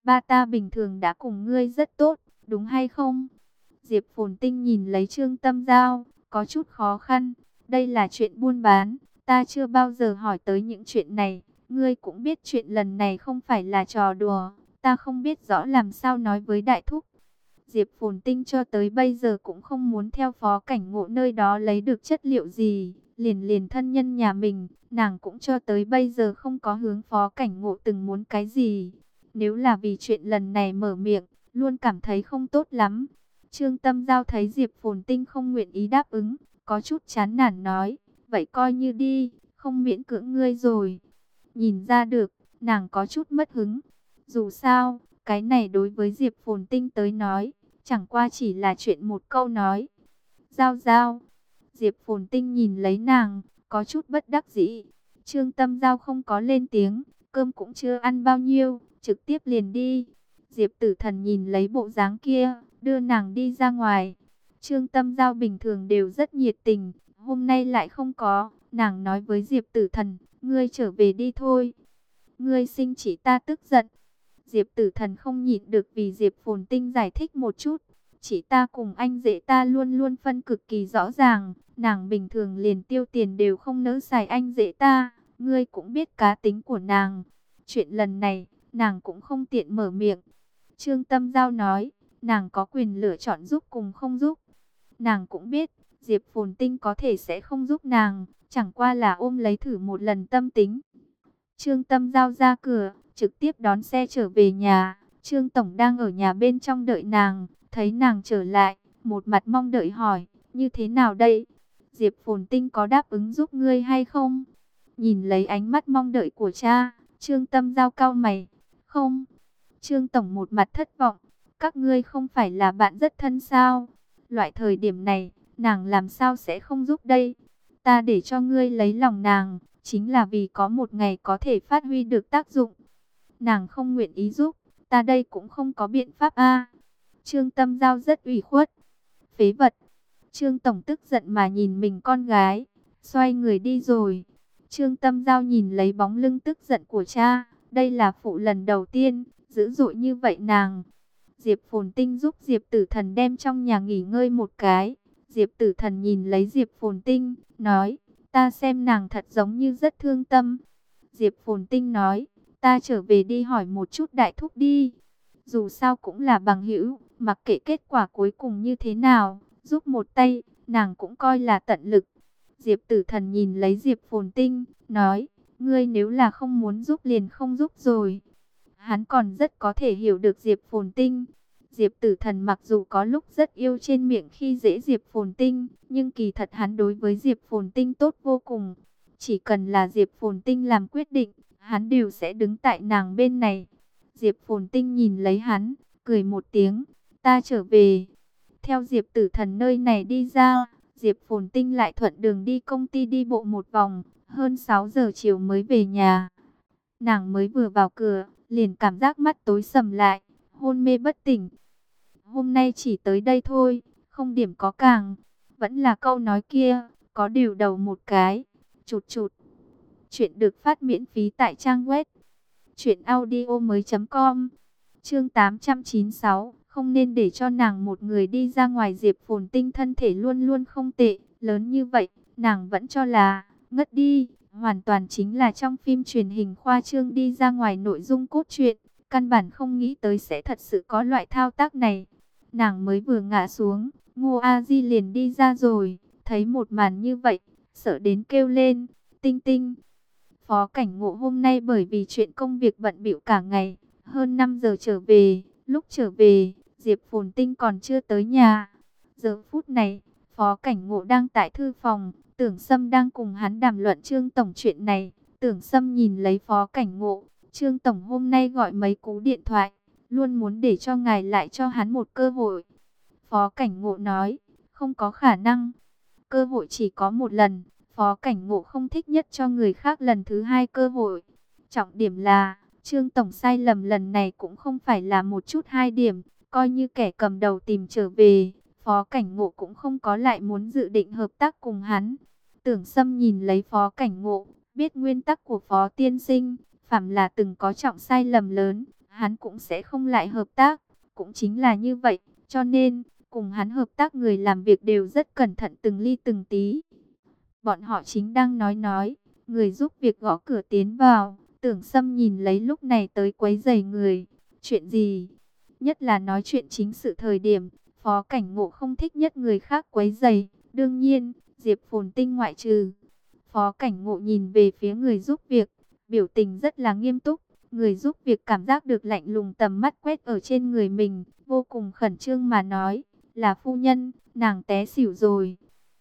ba ta bình thường đã cùng ngươi rất tốt, đúng hay không? Diệp Phồn Tinh nhìn lấy Trương Tâm Giao, có chút khó khăn. Đây là chuyện buôn bán, ta chưa bao giờ hỏi tới những chuyện này. Ngươi cũng biết chuyện lần này không phải là trò đùa, ta không biết rõ làm sao nói với đại thúc. Diệp Phồn Tinh cho tới bây giờ cũng không muốn theo Phó Cảnh Ngộ nơi đó lấy được chất liệu gì, liền liền thân nhân nhà mình, nàng cũng cho tới bây giờ không có hướng Phó Cảnh Ngộ từng muốn cái gì. Nếu là vì chuyện lần này mở miệng, luôn cảm thấy không tốt lắm. Trương Tâm Giao thấy Diệp Phồn Tinh không nguyện ý đáp ứng, có chút chán nản nói, vậy coi như đi, không miễn cưỡng ngươi rồi. Nhìn ra được, nàng có chút mất hứng. Dù sao, cái này đối với Diệp Phồn Tinh tới nói, chẳng qua chỉ là chuyện một câu nói. Giao giao, Diệp Phồn Tinh nhìn lấy nàng, có chút bất đắc dĩ. Trương Tâm Giao không có lên tiếng, cơm cũng chưa ăn bao nhiêu, trực tiếp liền đi. Diệp Tử Thần nhìn lấy bộ dáng kia, đưa nàng đi ra ngoài. Trương Tâm Giao bình thường đều rất nhiệt tình, hôm nay lại không có. Nàng nói với Diệp Tử Thần, ngươi trở về đi thôi. Ngươi sinh chỉ ta tức giận. Diệp Tử Thần không nhịn được vì Diệp Phồn Tinh giải thích một chút. Chỉ ta cùng anh rể ta luôn luôn phân cực kỳ rõ ràng. Nàng bình thường liền tiêu tiền đều không nỡ xài anh rể ta. Ngươi cũng biết cá tính của nàng. Chuyện lần này, nàng cũng không tiện mở miệng. Trương Tâm Giao nói, nàng có quyền lựa chọn giúp cùng không giúp. Nàng cũng biết, Diệp Phồn Tinh có thể sẽ không giúp nàng, chẳng qua là ôm lấy thử một lần tâm tính. Trương Tâm Giao ra cửa, trực tiếp đón xe trở về nhà. Trương Tổng đang ở nhà bên trong đợi nàng, thấy nàng trở lại, một mặt mong đợi hỏi, như thế nào đây? Diệp Phồn Tinh có đáp ứng giúp ngươi hay không? Nhìn lấy ánh mắt mong đợi của cha, Trương Tâm Giao cau mày, không. Trương Tổng một mặt thất vọng, các ngươi không phải là bạn rất thân sao? Loại thời điểm này, nàng làm sao sẽ không giúp đây? Ta để cho ngươi lấy lòng nàng, chính là vì có một ngày có thể phát huy được tác dụng. Nàng không nguyện ý giúp, ta đây cũng không có biện pháp a. Trương Tâm Giao rất ủy khuất. Phế vật. Trương Tổng tức giận mà nhìn mình con gái, xoay người đi rồi. Trương Tâm Giao nhìn lấy bóng lưng tức giận của cha, đây là phụ lần đầu tiên, dữ dội như vậy nàng. Diệp Phồn Tinh giúp Diệp Tử Thần đem trong nhà nghỉ ngơi một cái. Diệp Tử Thần nhìn lấy Diệp Phồn Tinh, nói, ta xem nàng thật giống như rất thương tâm. Diệp Phồn Tinh nói, ta trở về đi hỏi một chút đại thúc đi. Dù sao cũng là bằng hữu, mặc kệ kết quả cuối cùng như thế nào, giúp một tay, nàng cũng coi là tận lực. Diệp Tử Thần nhìn lấy Diệp Phồn Tinh, nói, ngươi nếu là không muốn giúp liền không giúp rồi. Hắn còn rất có thể hiểu được Diệp Phồn Tinh. Diệp Tử Thần mặc dù có lúc rất yêu trên miệng khi dễ Diệp Phồn Tinh, nhưng kỳ thật hắn đối với Diệp Phồn Tinh tốt vô cùng. Chỉ cần là Diệp Phồn Tinh làm quyết định, hắn đều sẽ đứng tại nàng bên này. Diệp Phồn Tinh nhìn lấy hắn, cười một tiếng, ta trở về. Theo Diệp Tử Thần nơi này đi ra, Diệp Phồn Tinh lại thuận đường đi công ty đi bộ một vòng, hơn 6 giờ chiều mới về nhà. Nàng mới vừa vào cửa, liền cảm giác mắt tối sầm lại, hôn mê bất tỉnh. Hôm nay chỉ tới đây thôi, không điểm có càng. Vẫn là câu nói kia, có điều đầu một cái. Chụt chụt. Chuyện được phát miễn phí tại trang web truyệnaudiomoi.com. Chương 896, không nên để cho nàng một người đi ra ngoài. Diệp Phồn Tinh thân thể luôn luôn không tệ, lớn như vậy, nàng vẫn cho là ngất đi, hoàn toàn chính là trong phim truyền hình khoa trương đi ra ngoài nội dung cốt truyện, căn bản không nghĩ tới sẽ thật sự có loại thao tác này. Nàng mới vừa ngã xuống, Ngô A Di liền đi ra rồi, thấy một màn như vậy, sợ đến kêu lên, Tinh Tinh. Phó Cảnh Ngộ hôm nay bởi vì chuyện công việc bận bịu cả ngày, hơn 5 giờ trở về, lúc trở về, Diệp Phồn Tinh còn chưa tới nhà. Giờ phút này, Phó Cảnh Ngộ đang tại thư phòng, Tưởng Sâm đang cùng hắn đàm luận Trương Tổng chuyện này. Tưởng Sâm nhìn lấy Phó Cảnh Ngộ, Trương Tổng hôm nay gọi mấy cú điện thoại, luôn muốn để cho ngài lại cho hắn một cơ hội. Phó Cảnh Ngộ nói, không có khả năng, cơ hội chỉ có một lần. Phó Cảnh Ngộ không thích nhất cho người khác lần thứ hai cơ hội. Trọng điểm là, Trương Tổng sai lầm lần này cũng không phải là một chút hai điểm, coi như kẻ cầm đầu tìm trở về, Phó Cảnh Ngộ cũng không có lại muốn dự định hợp tác cùng hắn. Tưởng Sâm nhìn lấy Phó Cảnh Ngộ, biết nguyên tắc của Phó Tiên Sinh, phàm là từng có trọng sai lầm lớn, hắn cũng sẽ không lại hợp tác. Cũng chính là như vậy, cho nên, cùng hắn hợp tác người làm việc đều rất cẩn thận từng ly từng tí. Bọn họ chính đang nói, người giúp việc gõ cửa tiến vào, Tưởng Sâm nhìn lấy lúc này tới quấy rầy người. Chuyện gì? Nhất là nói chuyện chính sự thời điểm, Phó Cảnh Ngộ không thích nhất người khác quấy rầy, đương nhiên, Diệp Phồn Tinh ngoại trừ. Phó Cảnh Ngộ nhìn về phía người giúp việc, biểu tình rất là nghiêm túc. Người giúp việc cảm giác được lạnh lùng tầm mắt quét ở trên người mình, vô cùng khẩn trương mà nói, là phu nhân, nàng té xỉu rồi.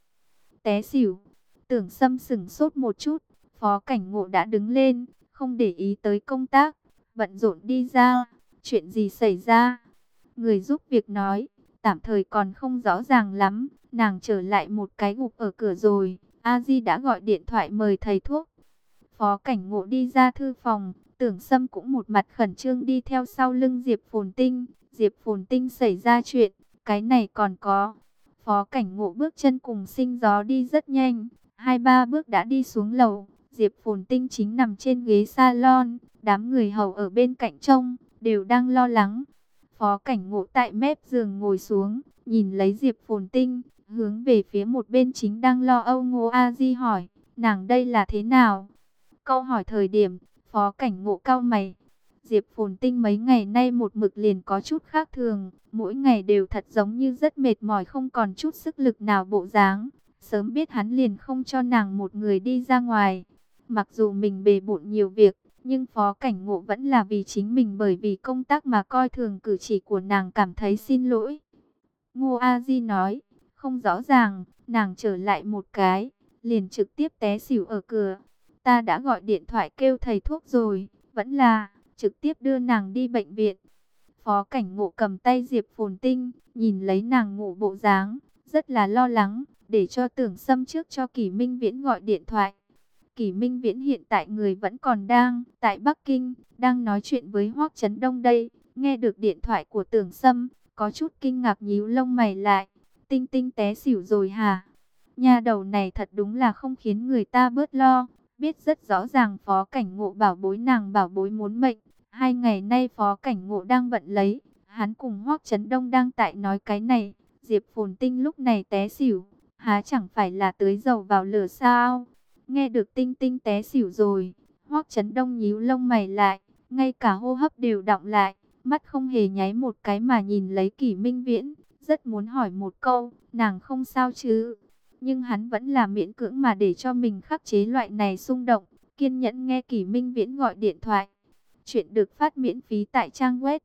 Té xỉu, Tưởng Sâm sững sốt một chút, Phó Cảnh Ngộ đã đứng lên, không để ý tới công tác, bận rộn đi ra. Chuyện gì xảy ra? Người giúp việc nói, tạm thời còn không rõ ràng lắm, nàng trở lại một cái gục ở cửa rồi, A Di đã gọi điện thoại mời thầy thuốc. Phó Cảnh Ngộ đi ra thư phòng, Tưởng Sâm cũng một mặt khẩn trương đi theo sau lưng Diệp Phồn Tinh. Diệp Phồn Tinh xảy ra chuyện, cái này còn có. Phó Cảnh Ngộ bước chân cùng sinh gió đi rất nhanh, 2-3 bước đã đi xuống lầu. Diệp Phồn Tinh chính nằm trên ghế salon, đám người hầu ở bên cạnh trông, đều đang lo lắng. Phó Cảnh Ngộ tại mép giường ngồi xuống, nhìn lấy Diệp Phồn Tinh, hướng về phía một bên chính đang lo âu Ngô A Di hỏi, nàng đây là thế nào? Câu hỏi thời điểm, Phó Cảnh Ngộ cau mày. Diệp Phồn Tinh mấy ngày nay một mực liền có chút khác thường, mỗi ngày đều thật giống như rất mệt mỏi không còn chút sức lực nào bộ dáng. Sớm biết hắn liền không cho nàng một người đi ra ngoài. Mặc dù mình bề bộn nhiều việc, nhưng Phó Cảnh Ngộ vẫn là vì chính mình bởi vì công tác mà coi thường cử chỉ của nàng cảm thấy xin lỗi. Ngô A Di nói, không rõ ràng, nàng trở lại một cái, liền trực tiếp té xỉu ở cửa. Ta đã gọi điện thoại kêu thầy thuốc rồi, vẫn là trực tiếp đưa nàng đi bệnh viện. Phó Cảnh Ngộ cầm tay Diệp Phồn Tinh, nhìn lấy nàng ngủ bộ dáng, rất là lo lắng, để cho Tưởng Sâm trước cho Kỷ Minh Viễn gọi điện thoại. Kỷ Minh Viễn hiện tại người vẫn còn đang tại Bắc Kinh, đang nói chuyện với Hoắc Chấn Đông đây. Nghe được điện thoại của Tưởng Sâm, có chút kinh ngạc nhíu lông mày lại. Tinh Tinh té xỉu rồi hả? Nha đầu này thật đúng là không khiến người ta bớt lo. Biết rất rõ ràng Phó Cảnh Ngộ bảo bối nàng bảo bối muốn mệnh. 2 ngày nay Phó Cảnh Ngộ đang bận lấy. Hắn cùng Hoắc Chấn Đông đang tại nói cái này. Diệp Phồn Tinh lúc này té xỉu, há chẳng phải là tưới dầu vào lửa sao? Nghe được Tinh Tinh té xỉu rồi, Hoắc Chấn Đông nhíu lông mày lại, ngay cả hô hấp đều đọng lại, mắt không hề nháy một cái mà nhìn lấy Kỷ Minh Viễn, rất muốn hỏi một câu, nàng không sao chứ? Nhưng hắn vẫn là miễn cưỡng mà để cho mình khắc chế loại này xung động, kiên nhẫn nghe Kỷ Minh Viễn gọi điện thoại. Chuyện được phát miễn phí tại trang web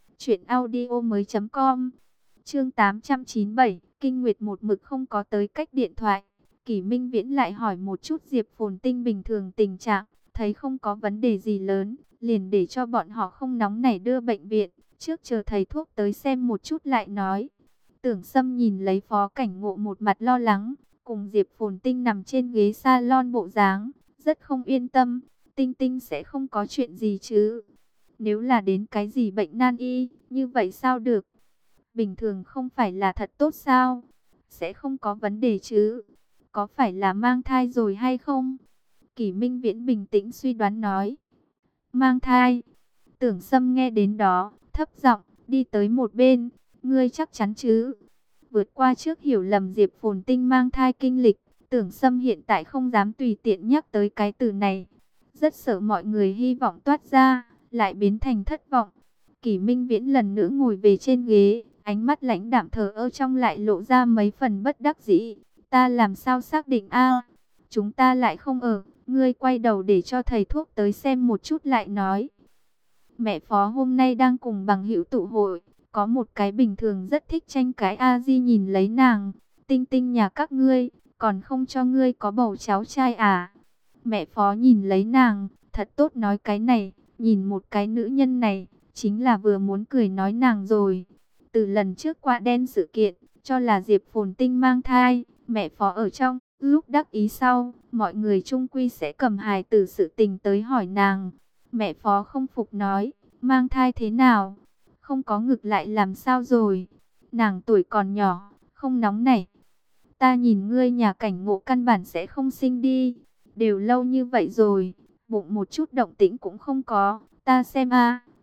truyệnaudiomoi.com. Chương 897, Kinh Nguyệt một mực không có tới cách điện thoại. Kỷ Minh Viễn lại hỏi một chút Diệp Phồn Tinh bình thường tình trạng, thấy không có vấn đề gì lớn, liền để cho bọn họ không nóng nảy đưa bệnh viện, trước chờ thầy thuốc tới xem một chút lại nói. Tưởng Sâm nhìn lấy Phó Cảnh Ngộ một mặt lo lắng, cùng Diệp Phồn Tinh nằm trên ghế salon bộ dáng, rất không yên tâm, Tinh Tinh sẽ không có chuyện gì chứ? Nếu là đến cái gì bệnh nan y, như vậy sao được? Bình thường không phải là thật tốt sao? Sẽ không có vấn đề chứ? Có phải là mang thai rồi hay không? Kỷ Minh Viễn bình tĩnh suy đoán nói. Mang thai. Tưởng Sâm nghe đến đó, thấp giọng đi tới một bên. Ngươi chắc chắn chứ? Vượt qua trước hiểu lầm Diệp Phồn Tinh mang thai kinh lịch, Tưởng Sâm hiện tại không dám tùy tiện nhắc tới cái từ này. Rất sợ mọi người hy vọng toát ra, lại biến thành thất vọng. Kỷ Minh Viễn lần nữa ngồi về trên ghế, ánh mắt lãnh đạm thờ ơ trong lại lộ ra mấy phần bất đắc dĩ. Ta làm sao xác định a? Chúng ta lại không ở, ngươi quay đầu để cho thầy thuốc tới xem một chút lại nói. Mẹ Phó hôm nay đang cùng bằng hữu tụ hội, có một cái bình thường rất thích tranh cãi A Di nhìn lấy nàng, Tinh Tinh nhà các ngươi, còn không cho ngươi có bầu cháu trai à? Mẹ Phó nhìn lấy nàng, thật tốt nói cái này, nhìn một cái nữ nhân này, chính là vừa muốn cười nói nàng rồi. Từ lần trước qua đen sự kiện, cho là Diệp Phồn Tinh mang thai, mẹ Phó ở trong, lúc đắc ý sau, mọi người chung quy sẽ cầm hài từ sự tình tới hỏi nàng. Mẹ Phó không phục nói, mang thai thế nào? Không có ngực lại làm sao rồi? Nàng tuổi còn nhỏ, không nóng nảy. Ta nhìn ngươi nhà Cảnh Ngộ căn bản sẽ không sinh đi. Đều lâu như vậy rồi, bụng một chút động tĩnh cũng không có. Ta xem a,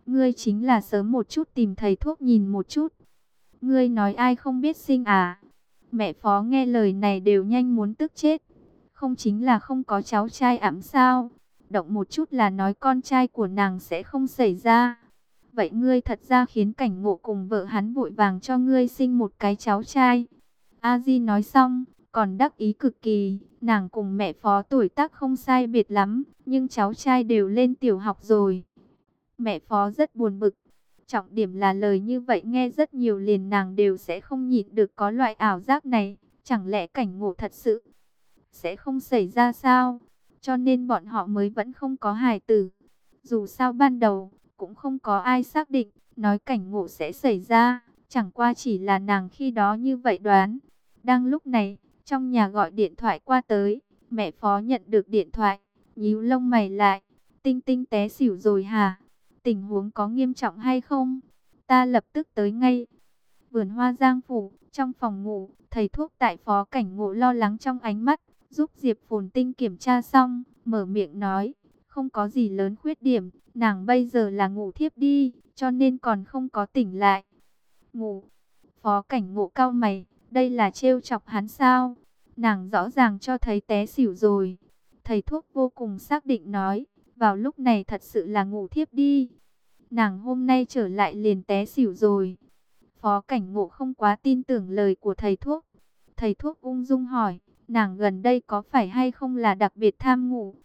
Ngươi chính là sớm một chút tìm thầy thuốc nhìn một chút. Ngươi nói ai không biết sinh à? Mẹ Phó nghe lời này đều nhanh muốn tức chết. Không chính là không có cháu trai ẵm sao? Động một chút là nói con trai của nàng sẽ không xảy ra. Vậy ngươi thật ra khiến Cảnh Ngộ cùng vợ hắn vội vàng cho ngươi sinh một cái cháu trai. A Di nói xong, còn đắc ý cực kỳ. Nàng cùng mẹ Phó tuổi tác không sai biệt lắm, nhưng cháu trai đều lên tiểu học rồi. Mẹ Phó rất buồn bực. Trọng điểm là lời như vậy nghe rất nhiều liền nàng đều sẽ không nhịn được có loại ảo giác này. Chẳng lẽ Cảnh Ngộ thật sự sẽ không xảy ra sao? Cho nên bọn họ mới vẫn không có hài tử. Dù sao ban đầu cũng không có ai xác định nói Cảnh Ngộ sẽ xảy ra. Chẳng qua chỉ là nàng khi đó như vậy đoán. Đang lúc này, trong nhà gọi điện thoại qua tới. Mẹ Phó nhận được điện thoại, nhíu lông mày lại. Tinh Tinh té xỉu rồi hả? Tình huống có nghiêm trọng hay không? Ta lập tức tới ngay. Vườn hoa Giang Phủ, trong phòng ngủ, thầy thuốc tại Phó Cảnh Ngộ lo lắng trong ánh mắt, giúp Diệp Phồn Tinh kiểm tra xong, mở miệng nói, không có gì lớn khuyết điểm, nàng bây giờ là ngủ thiếp đi, cho nên còn không có tỉnh lại. Ngủ. Phó Cảnh Ngộ cau mày, đây là trêu chọc hắn sao? Nàng rõ ràng cho thấy té xỉu rồi. Thầy thuốc vô cùng xác định nói, vào lúc này thật sự là ngủ thiếp đi. Nàng hôm nay trở lại liền té xỉu rồi. Phó Cảnh Ngộ không quá tin tưởng lời của thầy thuốc. Thầy thuốc ung dung hỏi, nàng gần đây có phải hay không là đặc biệt tham ngủ?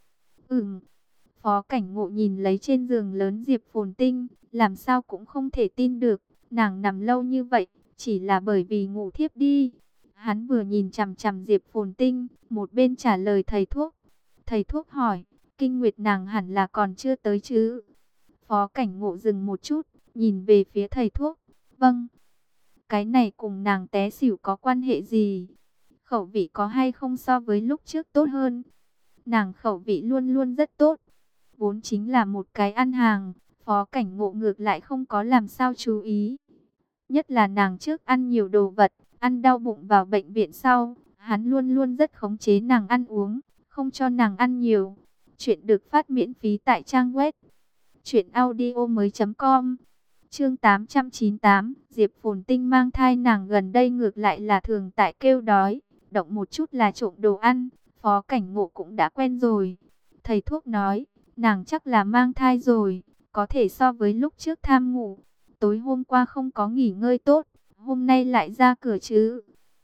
Phó Cảnh Ngộ nhìn lấy trên giường lớn Diệp Phồn Tinh, làm sao cũng không thể tin được. Nàng nằm lâu như vậy, chỉ là bởi vì ngủ thiếp đi. Hắn vừa nhìn chằm chằm Diệp Phồn Tinh, một bên trả lời thầy thuốc. Thầy thuốc hỏi, kinh nguyệt nàng hẳn là còn chưa tới chứ? Phó Cảnh Ngộ dừng một chút, nhìn về phía thầy thuốc. Vâng. Cái này cùng nàng té xỉu có quan hệ gì? Khẩu vị có hay không so với lúc trước tốt hơn? Nàng khẩu vị luôn luôn rất tốt. Vốn chính là một cái ăn hàng, Phó Cảnh Ngộ ngược lại không có làm sao chú ý. Nhất là nàng trước ăn nhiều đồ vật, ăn đau bụng vào bệnh viện sau, hắn luôn luôn rất khống chế nàng ăn uống, không cho nàng ăn nhiều. Chuyện được phát miễn phí tại trang web truyệnaudiomoi.com. Chương 898, Diệp Phồn Tinh mang thai nàng gần đây ngược lại là thường tại kêu đói, động một chút là trộm đồ ăn, Phó Cảnh Ngộ cũng đã quen rồi. Thầy thuốc nói, nàng chắc là mang thai rồi, có thể so với lúc trước tham ngủ. Tối hôm qua không có nghỉ ngơi tốt, hôm nay lại ra cửa chứ.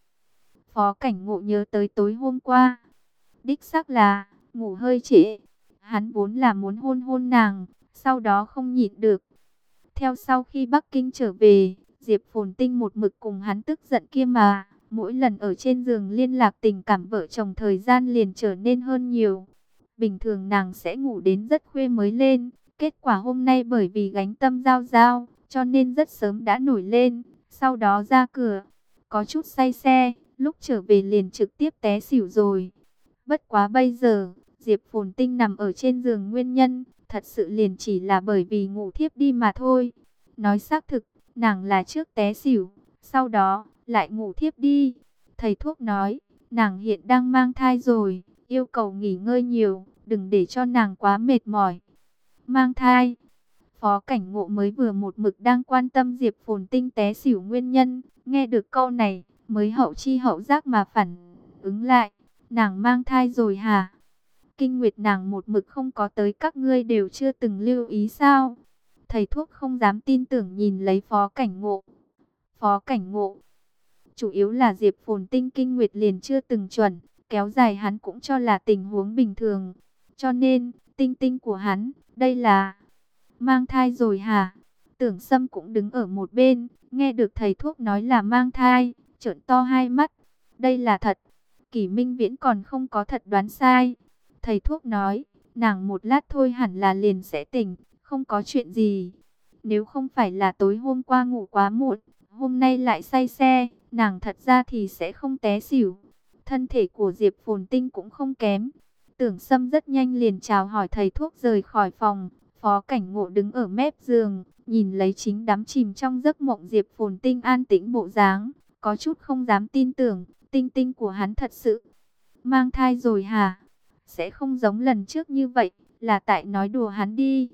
Phó Cảnh Ngộ nhớ tới tối hôm qua. Đích xác là, ngủ hơi trễ. Hắn vốn là muốn hôn hôn nàng, sau đó không nhịn được. Theo sau khi Bắc Kinh trở về, Diệp Phồn Tinh một mực cùng hắn tức giận kia mà. Mỗi lần ở trên giường liên lạc tình cảm vợ chồng thời gian liền trở nên hơn nhiều. Bình thường nàng sẽ ngủ đến rất khuya mới lên. Kết quả hôm nay bởi vì gánh tâm giao giao, cho nên rất sớm đã nổi lên. Sau đó ra cửa, có chút say xe, lúc trở về liền trực tiếp té xỉu rồi. Bất quá bây giờ, Diệp Phồn Tinh nằm ở trên giường nguyên nhân, thật sự liền chỉ là bởi vì ngủ thiếp đi mà thôi. Nói xác thực, nàng là trước té xỉu, sau đó lại ngủ thiếp đi. Thầy thuốc nói, nàng hiện đang mang thai rồi, yêu cầu nghỉ ngơi nhiều, đừng để cho nàng quá mệt mỏi. Mang thai. Phó Cảnh Ngộ mới vừa một mực đang quan tâm Diệp Phồn Tinh té xỉu nguyên nhân, nghe được câu này, mới hậu chi hậu giác mà phản ứng lại. Nàng mang thai rồi hả? Kinh nguyệt nàng một mực không có tới, các ngươi đều chưa từng lưu ý sao? Thầy thuốc không dám tin tưởng nhìn lấy Phó Cảnh Ngộ. Phó Cảnh Ngộ, chủ yếu là Diệp Phồn Tinh kinh nguyệt liền chưa từng chuẩn, kéo dài hắn cũng cho là tình huống bình thường. Cho nên, tinh tinh của hắn, đây là mang thai rồi hả? Tưởng Sâm cũng đứng ở một bên, nghe được thầy thuốc nói là mang thai, trợn to hai mắt. Đây là thật. Kỷ Minh Viễn còn không có thật đoán sai. Thầy thuốc nói, nàng một lát thôi hẳn là liền sẽ tỉnh, không có chuyện gì. Nếu không phải là tối hôm qua ngủ quá muộn, hôm nay lại say xe, nàng thật ra thì sẽ không té xỉu. Thân thể của Diệp Phồn Tinh cũng không kém. Tưởng Sâm rất nhanh liền chào hỏi thầy thuốc rời khỏi phòng. Phó Cảnh Ngộ đứng ở mép giường, nhìn lấy chính đắm chìm trong giấc mộng Diệp Phồn Tinh an tĩnh bộ dáng, có chút không dám tin tưởng, tinh tinh của hắn thật sự mang thai rồi hả? Sẽ không giống lần trước như vậy, là tại nói đùa hắn đi.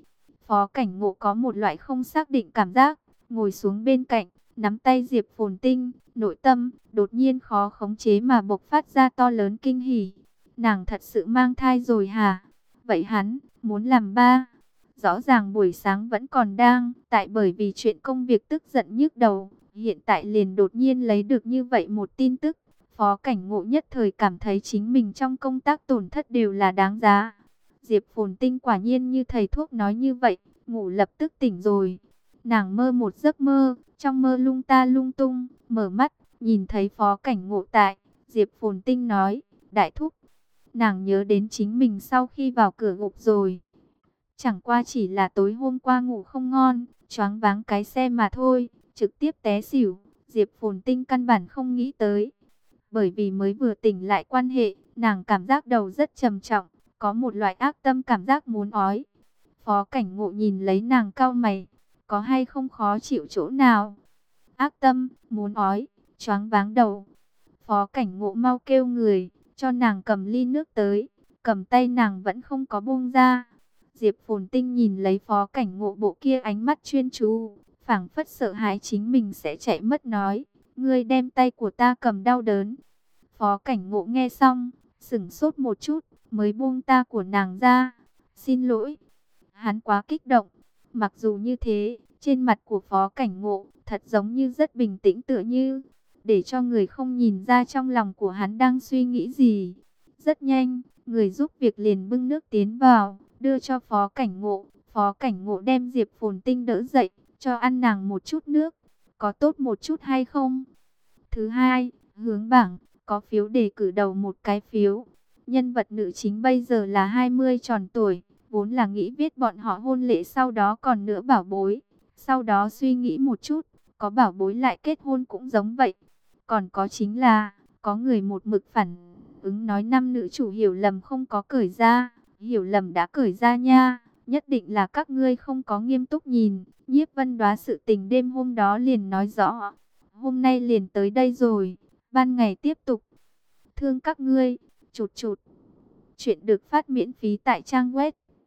Phó Cảnh Ngộ có một loại không xác định cảm giác, ngồi xuống bên cạnh, nắm tay Diệp Phồn Tinh, nội tâm đột nhiên khó khống chế mà bộc phát ra to lớn kinh hỉ. Nàng thật sự mang thai rồi hả? Vậy hắn muốn làm ba? Rõ ràng buổi sáng vẫn còn đang tại bởi vì chuyện công việc tức giận nhức đầu, hiện tại liền đột nhiên lấy được như vậy một tin tức. Phó Cảnh Ngộ nhất thời cảm thấy chính mình trong công tác tổn thất đều là đáng giá. Diệp Phồn Tinh quả nhiên như thầy thuốc nói như vậy, ngủ lập tức tỉnh rồi. Nàng mơ một giấc mơ, trong mơ lung ta lung tung, mở mắt, nhìn thấy Phó Cảnh Ngộ tại. Diệp Phồn Tinh nói, đại thúc. Nàng nhớ đến chính mình sau khi vào cửa gục rồi. Chẳng qua chỉ là tối hôm qua ngủ không ngon, choáng váng cái xe mà thôi, trực tiếp té xỉu. Diệp Phồn Tinh căn bản không nghĩ tới. Bởi vì mới vừa tỉnh lại quan hệ, nàng cảm giác đầu rất trầm trọng, có một loại ác tâm cảm giác muốn ói. Phó Cảnh Ngộ nhìn lấy nàng cau mày, có hay không khó chịu chỗ nào? Ác tâm, muốn ói, choáng váng đầu. Phó Cảnh Ngộ mau kêu người, cho nàng cầm ly nước tới, cầm tay nàng vẫn không có buông ra. Diệp Phồn Tinh nhìn lấy Phó Cảnh Ngộ bộ kia ánh mắt chuyên chú, phảng phất sợ hãi chính mình sẽ chạy mất nói, ngươi đem tay của ta cầm đau đớn. Phó Cảnh Ngộ nghe xong, sững sốt một chút, mới buông ta của nàng ra. Xin lỗi. Hắn quá kích động. Mặc dù như thế, trên mặt của Phó Cảnh Ngộ thật giống như rất bình tĩnh tựa như để cho người không nhìn ra trong lòng của hắn đang suy nghĩ gì. Rất nhanh, người giúp việc liền bưng nước tiến vào, đưa cho Phó Cảnh Ngộ. Phó Cảnh Ngộ đem Diệp Phồn Tinh đỡ dậy, cho ăn nàng một chút nước. Có tốt một chút hay không? Thứ hai, hướng bảng, có phiếu đề cử đầu một cái phiếu. Nhân vật nữ chính bây giờ là 20 tròn tuổi, vốn là nghĩ viết bọn họ hôn lễ sau đó còn nữa bảo bối. Sau đó suy nghĩ một chút, có bảo bối lại kết hôn cũng giống vậy. Còn có chính là, có người một mực phản ứng nói nam nữ chủ hiểu lầm không có cởi ra, hiểu lầm đã cởi ra nha. Nhất định là các ngươi không có nghiêm túc nhìn. Nhiếp Vân đoán sự tình đêm hôm đó liền nói rõ. Hôm nay liền tới đây rồi, ban ngày tiếp tục. Thương các ngươi, chụt chụt. Chuyện được phát miễn phí tại trang web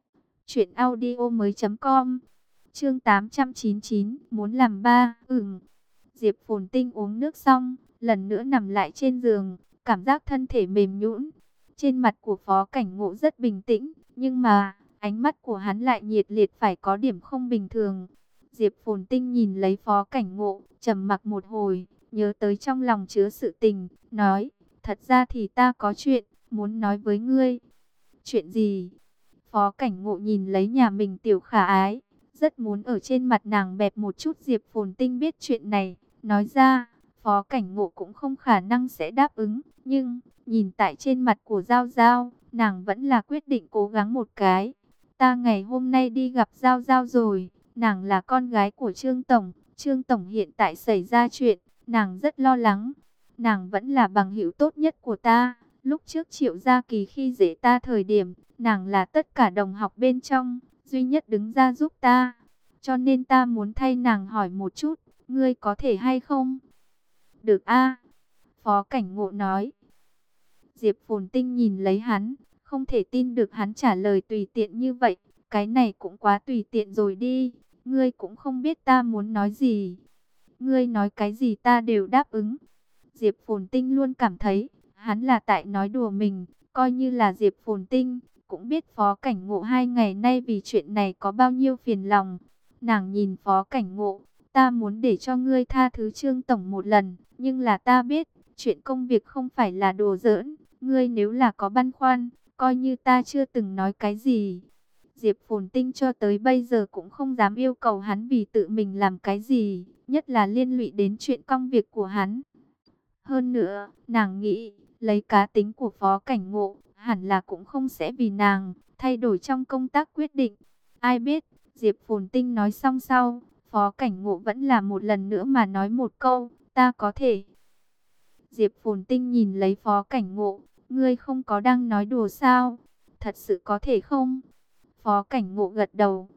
truyệnaudiomoi.com. Chương 899, muốn làm ba, Diệp Phồn Tinh uống nước xong, lần nữa nằm lại trên giường, cảm giác thân thể mềm nhũn. Trên mặt của Phó Cảnh Ngộ rất bình tĩnh, nhưng mà ánh mắt của hắn lại nhiệt liệt phải có điểm không bình thường. Diệp Phồn Tinh nhìn lấy Phó Cảnh Ngộ, trầm mặc một hồi, nhớ tới trong lòng chứa sự tình, nói, thật ra thì ta có chuyện muốn nói với ngươi. Chuyện gì? Phó Cảnh Ngộ nhìn lấy nhà mình tiểu khả ái, rất muốn ở trên mặt nàng bẹp một chút. Diệp Phồn Tinh biết chuyện này, nói ra, Phó Cảnh Ngộ cũng không khả năng sẽ đáp ứng, nhưng nhìn tại trên mặt của Giao Giao, nàng vẫn là quyết định cố gắng một cái. Ta ngày hôm nay đi gặp Giao Giao rồi, nàng là con gái của Trương Tổng, Trương Tổng hiện tại xảy ra chuyện, nàng rất lo lắng. Nàng vẫn là bằng hữu tốt nhất của ta, lúc trước Triệu Gia Kỳ khi dễ ta thời điểm, nàng là tất cả đồng học bên trong, duy nhất đứng ra giúp ta. Cho nên ta muốn thay nàng hỏi một chút, ngươi có thể hay không? Được a. Phó Cảnh Ngộ nói. Diệp Phồn Tinh nhìn lấy hắn, không thể tin được hắn trả lời tùy tiện như vậy. Cái này cũng quá tùy tiện rồi đi. Ngươi cũng không biết ta muốn nói gì. Ngươi nói cái gì ta đều đáp ứng. Diệp Phồn Tinh luôn cảm thấy, hắn là tại nói đùa mình. Coi như là Diệp Phồn Tinh cũng biết Phó Cảnh Ngộ 2 ngày nay vì chuyện này có bao nhiêu phiền lòng. Nàng nhìn Phó Cảnh Ngộ, ta muốn để cho ngươi tha thứ Trương Tổng một lần, nhưng là ta biết, chuyện công việc không phải là đùa giỡn, ngươi nếu là có băn khoăn, coi như ta chưa từng nói cái gì. Diệp Phồn Tinh cho tới bây giờ cũng không dám yêu cầu hắn vì tự mình làm cái gì, nhất là liên lụy đến chuyện công việc của hắn. Hơn nữa, nàng nghĩ, lấy cá tính của Phó Cảnh Ngộ, hẳn là cũng không sẽ vì nàng thay đổi trong công tác quyết định. Ai biết, Diệp Phồn Tinh nói xong sau, Phó Cảnh Ngộ vẫn là một lần nữa mà nói một câu, ta có thể. Diệp Phồn Tinh nhìn lấy Phó Cảnh Ngộ, ngươi không có đang nói đùa sao? Thật sự có thể không? Phó Cảnh Ngộ gật đầu,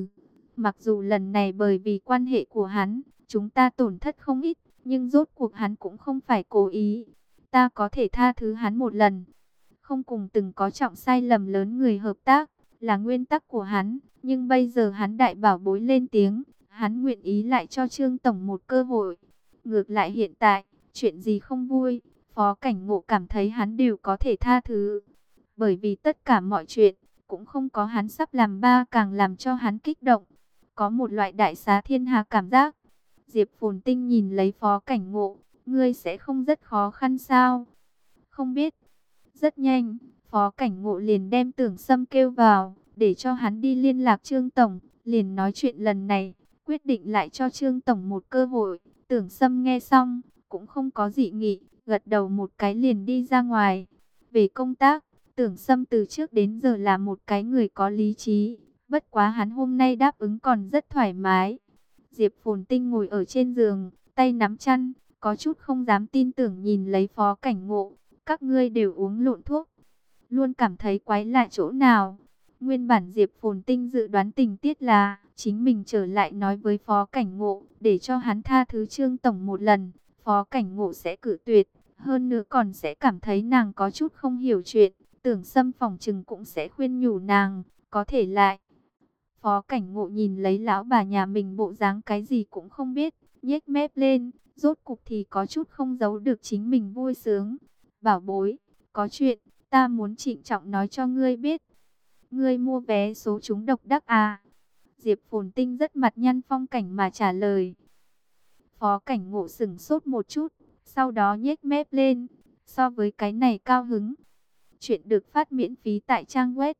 mặc dù lần này bởi vì quan hệ của hắn, chúng ta tổn thất không ít, nhưng rốt cuộc hắn cũng không phải cố ý. Ta có thể tha thứ hắn một lần. Không cùng từng có trọng sai lầm lớn người hợp tác, là nguyên tắc của hắn, nhưng bây giờ hắn đại bảo bối lên tiếng, hắn nguyện ý lại cho Trương Tổng một cơ hội. Ngược lại hiện tại, chuyện gì không vui, Phó Cảnh Ngộ cảm thấy hắn đều có thể tha thứ. Bởi vì tất cả mọi chuyện, cũng không có hắn sắp làm ba càng làm cho hắn kích động. Có một loại đại xá thiên hà cảm giác. Diệp Phồn Tinh nhìn lấy Phó Cảnh Ngộ, ngươi sẽ không rất khó khăn sao? Không biết. Rất nhanh, Phó Cảnh Ngộ liền đem Tưởng Sâm kêu vào, để cho hắn đi liên lạc Trương Tổng, liền nói chuyện lần này, quyết định lại cho Trương Tổng một cơ hội. Tưởng Sâm nghe xong, cũng không có dị nghị, gật đầu một cái liền đi ra ngoài. Về công tác, Tưởng Sâm từ trước đến giờ là một cái người có lý trí, bất quá hắn hôm nay đáp ứng còn rất thoải mái. Diệp Phồn Tinh ngồi ở trên giường, tay nắm chăn, có chút không dám tin tưởng nhìn lấy Phó Cảnh Ngộ. Các ngươi đều uống lộn thuốc, luôn cảm thấy quái lạ chỗ nào? Nguyên bản Diệp Phồn Tinh dự đoán tình tiết là chính mình trở lại nói với Phó Cảnh Ngộ để cho hắn tha thứ Trương Tổng một lần. Phó Cảnh Ngộ sẽ cự tuyệt, hơn nữa còn sẽ cảm thấy nàng có chút không hiểu chuyện. Tưởng Sâm phòng trừng cũng sẽ khuyên nhủ nàng, có thể lại. Phó Cảnh Ngộ nhìn lấy lão bà nhà mình bộ dáng cái gì cũng không biết, nhếch mép lên, rốt cục thì có chút không giấu được chính mình vui sướng. Bảo bối, có chuyện, ta muốn trịnh trọng nói cho ngươi biết. Ngươi mua vé số trúng độc đắc à? Diệp Phồn Tinh rất mặt nhăn phong cảnh mà trả lời. Phó Cảnh Ngộ sững sốt một chút, sau đó nhếch mép lên, so với cái này cao hứng. Chuyện được phát miễn phí tại trang web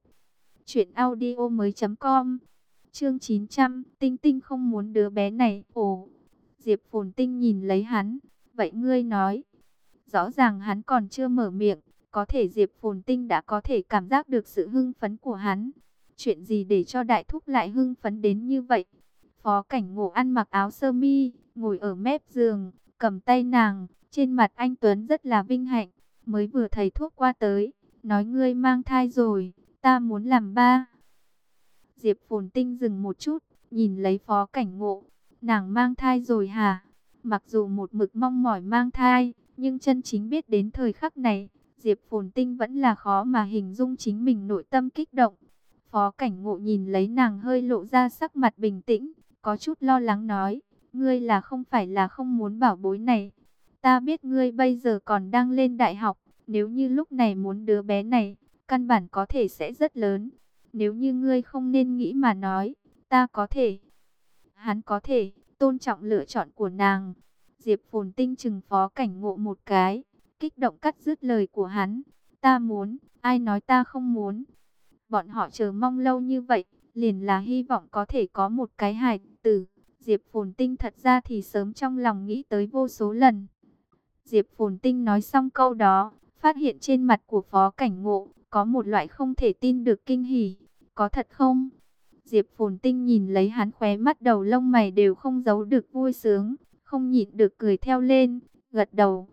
truyệnaudiomoi.com. Chương 900, Tinh Tinh không muốn đứa bé này. Ồ. Diệp Phồn Tinh nhìn lấy hắn, vậy ngươi nói. Rõ ràng hắn còn chưa mở miệng, có thể Diệp Phồn Tinh đã có thể cảm giác được sự hưng phấn của hắn. Chuyện gì để cho đại thúc lại hưng phấn đến như vậy? Phó Cảnh Ngộ ăn mặc áo sơ mi, ngồi ở mép giường, cầm tay nàng, trên mặt anh Tuấn rất là vinh hạnh, mới vừa thầy thuốc qua tới, nói ngươi mang thai rồi, ta muốn làm ba. Diệp Phồn Tinh dừng một chút, nhìn lấy Phó Cảnh Ngộ, nàng mang thai rồi hả? Mặc dù một mực mong mỏi mang thai, nhưng chân chính biết đến thời khắc này, Diệp Phồn Tinh vẫn là khó mà hình dung chính mình nội tâm kích động. Phó Cảnh Ngộ nhìn lấy nàng hơi lộ ra sắc mặt bình tĩnh, có chút lo lắng nói, ngươi là không phải là không muốn bảo bối này. Ta biết ngươi bây giờ còn đang lên đại học, nếu như lúc này muốn đứa bé này, căn bản có thể sẽ rất lớn. Nếu như ngươi không nên nghĩ mà nói, ta có thể. Hắn có thể, tôn trọng lựa chọn của nàng. Diệp Phồn Tinh chừng Phó Cảnh Ngộ một cái, kích động cắt dứt lời của hắn. Ta muốn, ai nói ta không muốn. Bọn họ chờ mong lâu như vậy, liền là hy vọng có thể có một cái hài tử. Diệp Phồn Tinh thật ra thì sớm trong lòng nghĩ tới vô số lần. Diệp Phồn Tinh nói xong câu đó, phát hiện trên mặt của Phó Cảnh Ngộ có một loại không thể tin được kinh hỉ. Có thật không? Diệp Phồn Tinh nhìn lấy hắn, khóe mắt đầu lông mày đều không giấu được vui sướng, không nhịn được cười theo lên, gật đầu.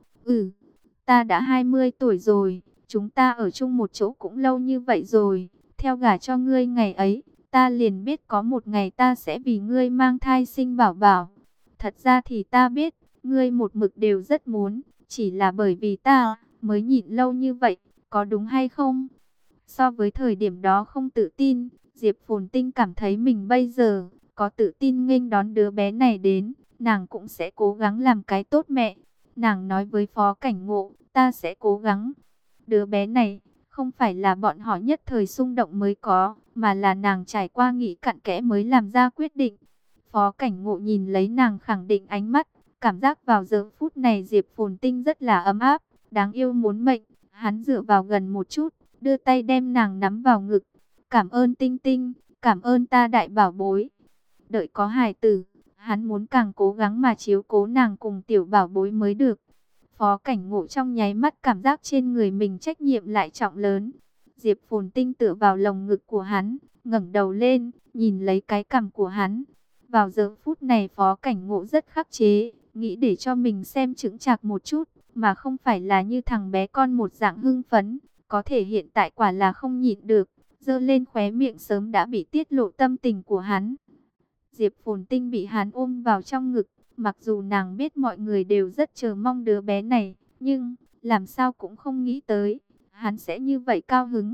Ta đã 20 tuổi rồi, chúng ta ở chung một chỗ cũng lâu như vậy rồi. Theo gả cho ngươi ngày ấy, ta liền biết có một ngày ta sẽ vì ngươi mang thai sinh bảo bảo. Thật ra thì ta biết, ngươi một mực đều rất muốn, chỉ là bởi vì ta mới nhịn lâu như vậy, có đúng hay không? So với thời điểm đó không tự tin, Diệp Phồn Tinh cảm thấy mình bây giờ có tự tin nghênh đón đứa bé này đến, nàng cũng sẽ cố gắng làm cái tốt mẹ. Nàng nói với Phó Cảnh Ngộ, ta sẽ cố gắng. Đứa bé này không phải là bọn họ nhất thời xung động mới có, mà là nàng trải qua nghĩ cặn kẽ mới làm ra quyết định. Phó Cảnh Ngộ nhìn lấy nàng khẳng định ánh mắt, cảm giác vào giờ phút này Diệp Phồn Tinh rất là ấm áp, đáng yêu muốn mệnh. Hắn dựa vào gần một chút, đưa tay đem nàng nắm vào ngực. Cảm ơn Tinh Tinh, cảm ơn ta đại bảo bối. Đợi có hài tử, hắn muốn càng cố gắng mà chiếu cố nàng cùng tiểu bảo bối mới được. Phó Cảnh Ngộ trong nháy mắt cảm giác trên người mình trách nhiệm lại trọng lớn. Diệp Phồn Tinh tựa vào lồng ngực của hắn, ngẩng đầu lên, nhìn lấy cái cằm của hắn. Vào giờ phút này Phó Cảnh Ngộ rất khắc chế, nghĩ để cho mình xem chững chạc một chút, mà không phải là như thằng bé con một dạng hưng phấn. Có thể hiện tại quả là không nhịn được, giơ lên khóe miệng sớm đã bị tiết lộ tâm tình của hắn. Diệp Phồn Tinh bị hắn ôm vào trong ngực, mặc dù nàng biết mọi người đều rất chờ mong đứa bé này, nhưng làm sao cũng không nghĩ tới, hắn sẽ như vậy cao hứng.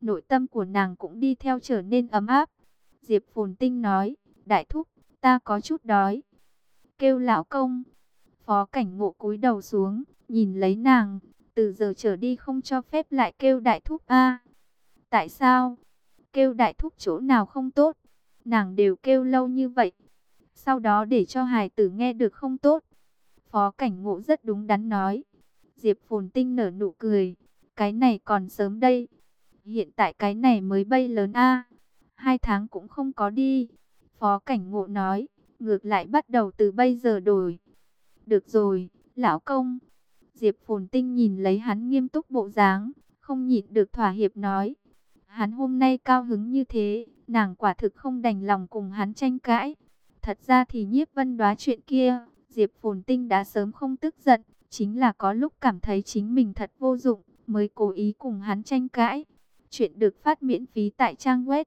nội tâm của nàng cũng đi theo trở nên ấm áp. Diệp Phồn Tinh nói, đại thúc, ta có chút đói. Kêu lão công. Phó Cảnh Ngộ cúi đầu xuống, nhìn lấy nàng, từ giờ trở đi không cho phép lại kêu đại thúc a. Tại sao? Kêu đại thúc chỗ nào không tốt? Nàng đều kêu lâu như vậy. Sau đó để cho hài tử nghe được không tốt. Phó Cảnh Ngộ rất đúng đắn nói. Diệp Phồn Tinh nở nụ cười. Cái này còn sớm đây. Hiện tại cái này mới bay lớn a. 2 tháng cũng không có đi. Phó Cảnh Ngộ nói. Ngược lại bắt đầu từ bây giờ đổi. Được rồi, lão công. Diệp Phồn Tinh nhìn lấy hắn nghiêm túc bộ dáng, không nhịn được thỏa hiệp nói. Hắn hôm nay cao hứng như thế, nàng quả thực không đành lòng cùng hắn tranh cãi. Thật ra thì Nhiếp Vân Đoá chuyện kia, Diệp Phồn Tinh đã sớm không tức giận, chính là có lúc cảm thấy chính mình thật vô dụng, mới cố ý cùng hắn tranh cãi. Chuyện được phát miễn phí tại trang web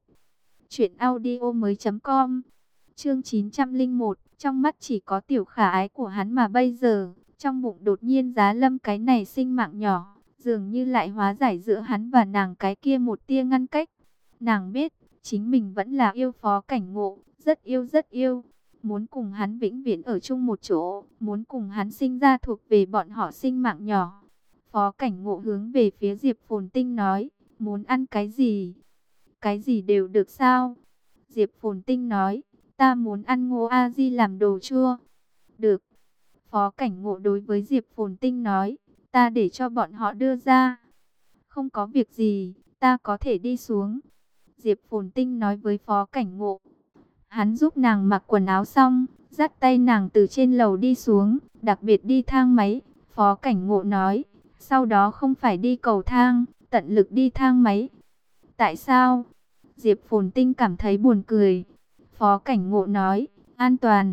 truyệnaudiomoi.com. Chương 901, trong mắt chỉ có tiểu khả ái của hắn mà bây giờ, trong bụng đột nhiên giá lâm cái này sinh mạng nhỏ, dường như lại hóa giải giữa hắn và nàng cái kia một tia ngăn cách. Nàng biết, chính mình vẫn là yêu Phó Cảnh Ngộ, rất yêu, muốn cùng hắn vĩnh viễn ở chung một chỗ, muốn cùng hắn sinh ra thuộc về bọn họ sinh mạng nhỏ. Phó Cảnh Ngộ hướng về phía Diệp Phồn Tinh nói, muốn ăn cái gì? Cái gì đều được sao? Diệp Phồn Tinh nói, ta muốn ăn Ngô A Di làm đồ chua. Được. Phó Cảnh Ngộ đối với Diệp Phồn Tinh nói, ta để cho bọn họ đưa ra. Không có việc gì, ta có thể đi xuống. Diệp Phồn Tinh nói với Phó Cảnh Ngộ. Hắn giúp nàng mặc quần áo xong, dắt tay nàng từ trên lầu đi xuống, đặc biệt đi thang máy. Phó Cảnh Ngộ nói, sau đó không phải đi cầu thang, tận lực đi thang máy. Tại sao? Diệp Phồn Tinh cảm thấy buồn cười. Phó Cảnh Ngộ nói, an toàn.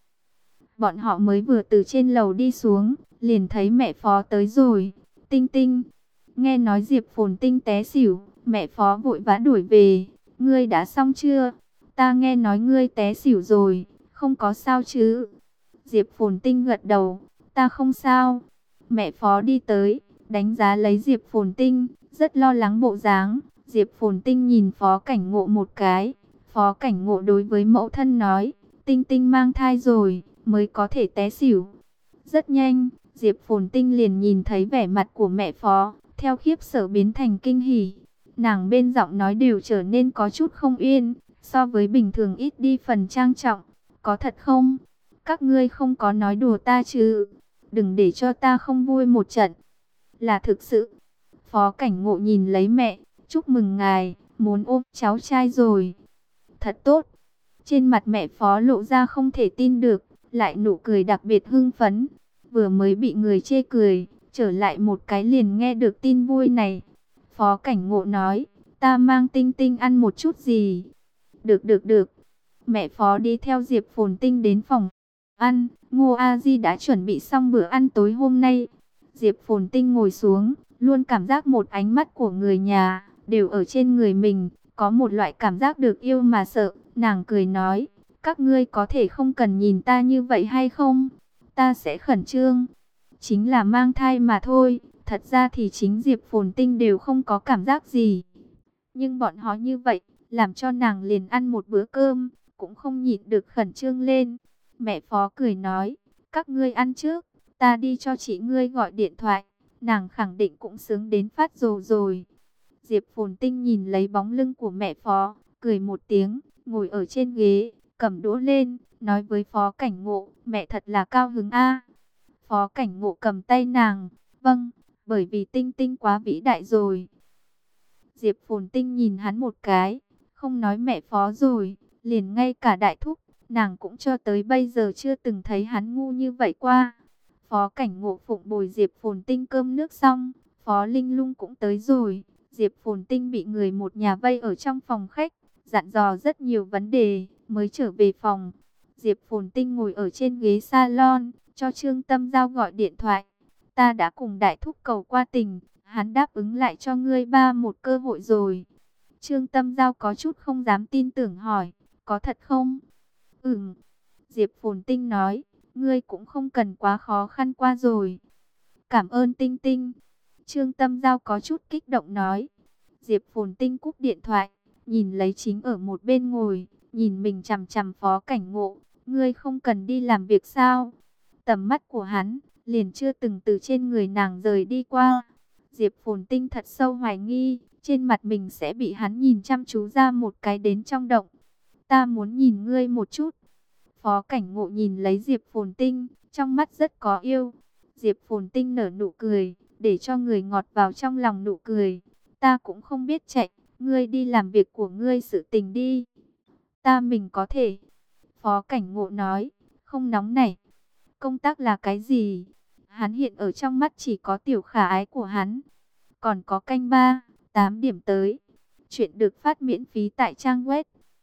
Bọn họ mới vừa từ trên lầu đi xuống, liền thấy mẹ Phó tới rồi. Tinh Tinh, nghe nói Diệp Phồn Tinh té xỉu, mẹ Phó vội vã đuổi về. Ngươi đã xong chưa? Ta nghe nói ngươi té xỉu rồi, không có sao chứ? Diệp Phồn Tinh gật đầu, ta không sao. Mẹ Phó đi tới, đánh giá lấy Diệp Phồn Tinh, rất lo lắng bộ dáng. Diệp Phồn Tinh nhìn Phó Cảnh Ngộ một cái. Phó Cảnh Ngộ đối với mẫu thân nói, Tinh Tinh mang thai rồi, mới có thể té xỉu. Rất nhanh, Diệp Phồn Tinh liền nhìn thấy vẻ mặt của mẹ Phó, theo khiếp sợ biến thành kinh hỉ. Nàng bên giọng nói đều trở nên có chút không yên, so với bình thường ít đi phần trang trọng. Có thật không? Các ngươi không có nói đùa ta chứ? Đừng để cho ta không vui một trận. Là thực sự. Phó Cảnh Ngộ nhìn lấy mẹ, chúc mừng ngài, muốn ôm cháu trai rồi. Thật tốt. Trên mặt mẹ Phó lộ ra không thể tin được, lại nụ cười đặc biệt hưng phấn. Vừa mới bị người chê cười, trở lại một cái liền nghe được tin vui này. Phó Cảnh Ngộ nói, ta mang Tinh Tinh ăn một chút gì. Được. Mẹ Phó đi theo Diệp Phồn Tinh đến phòng ăn. Ngô A Di đã chuẩn bị xong bữa ăn tối hôm nay. Diệp Phồn Tinh ngồi xuống, luôn cảm giác một ánh mắt của người nhà đều ở trên người mình, có một loại cảm giác được yêu mà sợ. Nàng cười nói, các ngươi có thể không cần nhìn ta như vậy hay không? Ta sẽ khẩn trương. Chính là mang thai mà thôi. Thật ra thì chính Diệp Phồn Tinh đều không có cảm giác gì. Nhưng bọn họ như vậy, làm cho nàng liền ăn một bữa cơm, cũng không nhịn được khẩn trương lên. Mẹ Phó cười nói, các ngươi ăn trước, ta đi cho chị ngươi gọi điện thoại. Nàng khẳng định cũng sướng đến phát rồ rồi. Diệp Phồn Tinh nhìn lấy bóng lưng của mẹ Phó, cười một tiếng, ngồi ở trên ghế, cầm đũa lên, nói với Phó Cảnh Ngộ, mẹ thật là cao hứng a. Phó Cảnh Ngộ cầm tay nàng, vâng, bởi vì Tinh Tinh quá vĩ đại rồi. Diệp Phồn Tinh nhìn hắn một cái, không nói mẹ Phó rồi, liền ngay cả đại thúc, nàng cũng cho tới bây giờ chưa từng thấy hắn ngu như vậy qua. Phó Cảnh Ngộ phụng bồi Diệp Phồn Tinh cơm nước xong, Phó Linh Lung cũng tới rồi. Diệp Phồn Tinh bị người một nhà vây ở trong phòng khách, dặn dò rất nhiều vấn đề, mới trở về phòng. Diệp Phồn Tinh ngồi ở trên ghế salon, cho Trương Tâm Giao gọi điện thoại. Ta đã cùng đại thúc cầu qua tình, hắn đáp ứng lại cho ngươi ba một cơ hội rồi. Trương Tâm Giao có chút không dám tin tưởng hỏi, có thật không? Diệp Phồn Tinh nói, ngươi cũng không cần quá khó khăn qua rồi. Cảm ơn Tinh Tinh. Trương Tâm Giao có chút kích động nói. Diệp Phồn Tinh cúp điện thoại, nhìn lấy chính ở một bên ngồi, nhìn mình chằm chằm Phó Cảnh Ngộ. Ngươi không cần đi làm việc sao? Tầm mắt của hắn liền chưa từng từ trên người nàng rời đi qua. Diệp Phồn Tinh thật sâu hoài nghi, trên mặt mình sẽ bị hắn nhìn chăm chú ra một cái đến trong động. Ta muốn nhìn ngươi một chút. Phó Cảnh Ngộ nhìn lấy Diệp Phồn Tinh, trong mắt rất có yêu. Diệp Phồn Tinh nở nụ cười, để cho người ngọt vào trong lòng nụ cười. Ta cũng không biết chạy, ngươi đi làm việc của ngươi sự tình đi. Ta mình có thể. Phó Cảnh Ngộ nói, không nóng nảy. Công tác là cái gì? Hắn hiện ở trong mắt chỉ có tiểu khả ái của hắn. Còn có canh ba, 8 điểm tới. Chuyện được phát miễn phí tại trang web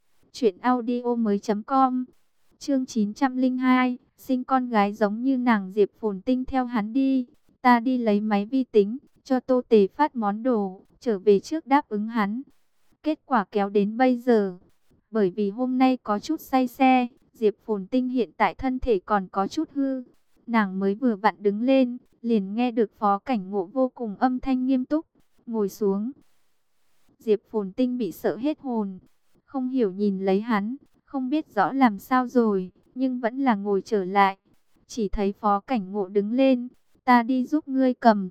truyệnaudiomoi.com. Chương 902, sinh con gái giống như nàng. Diệp Phồn Tinh theo hắn đi. Ta đi lấy máy vi tính, cho Tô Tề phát món đồ, trở về trước đáp ứng hắn. Kết quả kéo đến bây giờ. Bởi vì hôm nay có chút say xe, Diệp Phồn Tinh hiện tại thân thể còn có chút hư. Nàng mới vừa vặn đứng lên, liền nghe được Phó Cảnh Ngộ vô cùng âm thanh nghiêm túc. Ngồi xuống. Diệp Phồn Tinh bị sợ hết hồn. Không hiểu nhìn lấy hắn, không biết rõ làm sao rồi, nhưng vẫn là ngồi trở lại. Chỉ thấy Phó Cảnh Ngộ đứng lên. Ta đi giúp ngươi cầm.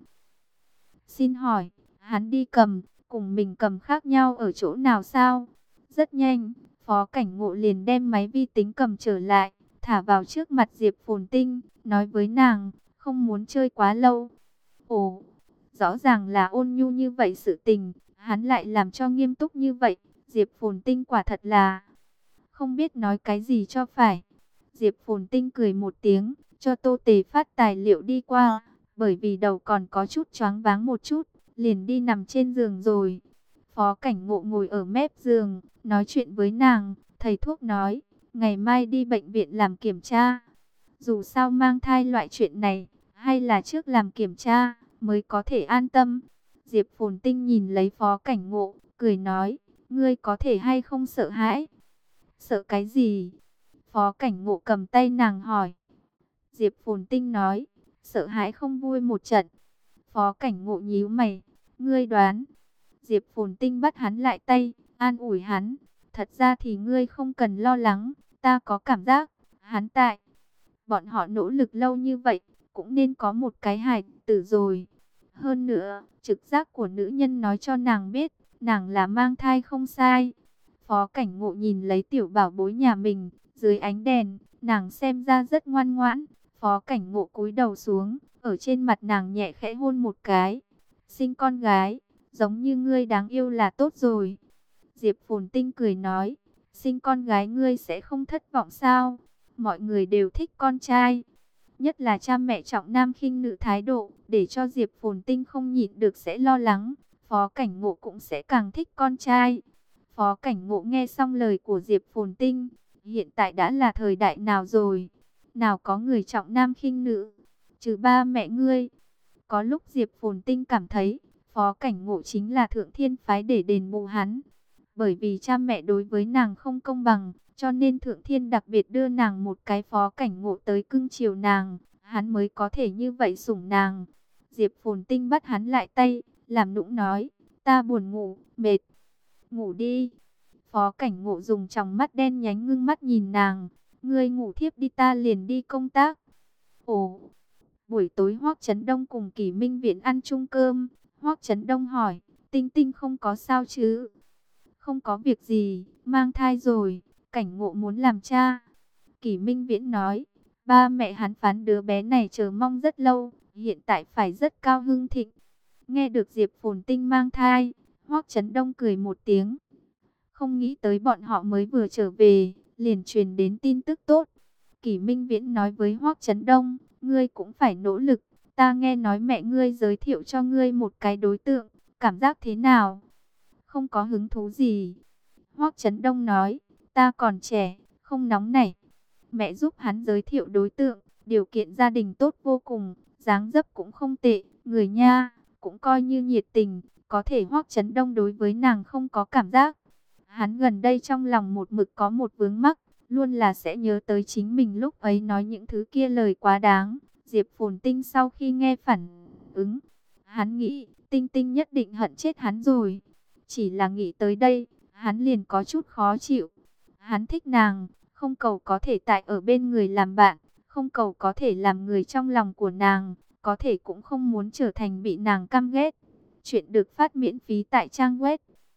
Xin hỏi, hắn đi cầm, cùng mình cầm khác nhau ở chỗ nào sao? Rất nhanh, Phó Cảnh Ngộ liền đem máy vi tính cầm trở lại, thả vào trước mặt Diệp Phồn Tinh, nói với nàng, không muốn chơi quá lâu. Ồ, rõ ràng là ôn nhu như vậy sự tình, hắn lại làm cho nghiêm túc như vậy. Diệp Phồn Tinh quả thật là không biết nói cái gì cho phải. Diệp Phồn Tinh cười một tiếng, cho Tô Tề phát tài liệu đi qua, bởi vì đầu còn có chút choáng váng một chút, liền đi nằm trên giường rồi. Phó Cảnh Ngộ ngồi ở mép giường, nói chuyện với nàng. Thầy thuốc nói, ngày mai đi bệnh viện làm kiểm tra. Dù sao mang thai loại chuyện này, hay là trước làm kiểm tra, mới có thể an tâm. Diệp Phồn Tinh nhìn lấy Phó Cảnh Ngộ, cười nói, ngươi có thể hay không sợ hãi? Sợ cái gì? Phó Cảnh Ngộ cầm tay nàng hỏi. Diệp Phồn Tinh nói, sợ hãi không vui một trận. Phó Cảnh Ngộ nhíu mày, ngươi đoán. Diệp Phồn Tinh bắt hắn lại tay, an ủi hắn. Thật ra thì ngươi không cần lo lắng, ta có cảm giác, hắn tại. Bọn họ nỗ lực lâu như vậy, cũng nên có một cái hài tử rồi. Hơn nữa, trực giác của nữ nhân nói cho nàng biết, nàng là mang thai không sai. Phó Cảnh Ngộ nhìn lấy tiểu bảo bối nhà mình, dưới ánh đèn, nàng xem ra rất ngoan ngoãn. Phó Cảnh Ngộ cúi đầu xuống, ở trên mặt nàng nhẹ khẽ hôn một cái. Sinh con gái, giống như ngươi đáng yêu là tốt rồi. Diệp Phồn Tinh cười nói, sinh con gái ngươi sẽ không thất vọng sao? Mọi người đều thích con trai. Nhất là cha mẹ trọng nam khinh nữ thái độ, để cho Diệp Phồn Tinh không nhịn được sẽ lo lắng. Phó Cảnh Ngộ cũng sẽ càng thích con trai. Phó Cảnh Ngộ nghe xong lời của Diệp Phồn Tinh, hiện tại đã là thời đại nào rồi? Nào có người trọng nam khinh nữ, trừ ba mẹ ngươi. Có lúc Diệp Phồn Tinh cảm thấy, Phó Cảnh Ngộ chính là thượng thiên phái để đền bù hắn. Bởi vì cha mẹ đối với nàng không công bằng, cho nên thượng thiên đặc biệt đưa nàng một cái Phó Cảnh Ngộ tới cưng chiều nàng, hắn mới có thể như vậy sủng nàng. Diệp Phồn Tinh bắt hắn lại tay, làm nũng nói, ta buồn ngủ, mệt, ngủ đi. Phó Cảnh Ngộ dùng tròng mắt đen nhánh ngưng mắt nhìn nàng, ngươi ngủ thiếp đi ta liền đi công tác. Ồ, buổi tối Hoắc Chấn Đông cùng Kỷ Minh Viễn ăn chung cơm, Hoắc Chấn Đông hỏi, Tinh Tinh không có sao chứ? Không có việc gì, mang thai rồi, Cảnh Ngộ muốn làm cha. Kỷ Minh Viễn nói, ba mẹ hắn phán đứa bé này chờ mong rất lâu, hiện tại phải rất cao hưng thịnh. Nghe được Diệp Phồn Tinh mang thai, Hoắc Chấn Đông cười một tiếng. Không nghĩ tới bọn họ mới vừa trở về, liền truyền đến tin tức tốt. Kỷ Minh Viễn nói với Hoắc Chấn Đông, ngươi cũng phải nỗ lực, ta nghe nói mẹ ngươi giới thiệu cho ngươi một cái đối tượng, cảm giác thế nào? Không có hứng thú gì. Hoắc Chấn Đông nói, ta còn trẻ, không nóng nảy. Mẹ giúp hắn giới thiệu đối tượng, điều kiện gia đình tốt vô cùng, dáng dấp cũng không tệ, người nha, cũng coi như nhiệt tình, có thể Hoắc Chấn Đông đối với nàng không có cảm giác. Hắn gần đây trong lòng một mực có một vướng mắc, luôn là sẽ nhớ tới chính mình lúc ấy nói những thứ kia lời quá đáng. Diệp Phồn Tinh sau khi nghe phản ứng, hắn nghĩ Tinh Tinh nhất định hận chết hắn rồi. Chỉ là nghĩ tới đây, hắn liền có chút khó chịu. Hắn thích nàng, không cầu có thể tại ở bên người làm bạn, không cầu có thể làm người trong lòng của nàng, có thể cũng không muốn trở thành bị nàng căm ghét. Chuyện được phát miễn phí tại trang web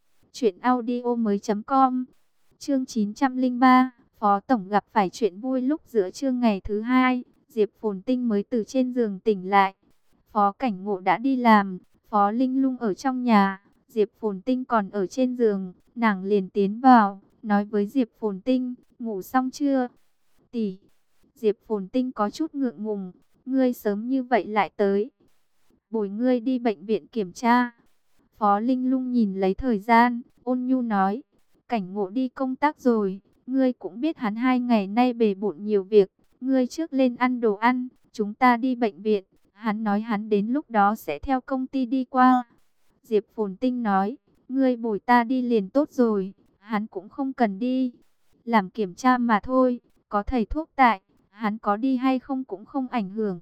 truyệnaudiomoi.com. Chương 903, Phó tổng gặp phải chuyện vui. Lúc giữa trưa ngày thứ hai, Diệp Phồn Tinh mới từ trên giường tỉnh lại. Phó Cảnh Ngộ đã đi làm, Phó Linh Lung ở trong nhà, Diệp Phồn Tinh còn ở trên giường. Nàng liền tiến vào, nói với Diệp Phồn Tinh, ngủ xong chưa? Tỷ. Diệp Phồn Tinh có chút ngượng ngùng, ngươi sớm như vậy lại tới. Bồi ngươi đi bệnh viện kiểm tra. Phó Linh Lung nhìn lấy thời gian, ôn nhu nói, Cảnh Ngộ đi công tác rồi, ngươi cũng biết hắn 2 ngày nay bề bộn nhiều việc, ngươi trước lên ăn đồ ăn, chúng ta đi bệnh viện. Hắn nói hắn đến lúc đó sẽ theo công ty đi qua. Diệp Phồn Tinh nói, ngươi bồi ta đi liền tốt rồi, hắn cũng không cần đi. Làm kiểm tra mà thôi, có thầy thuốc tại, hắn có đi hay không cũng không ảnh hưởng.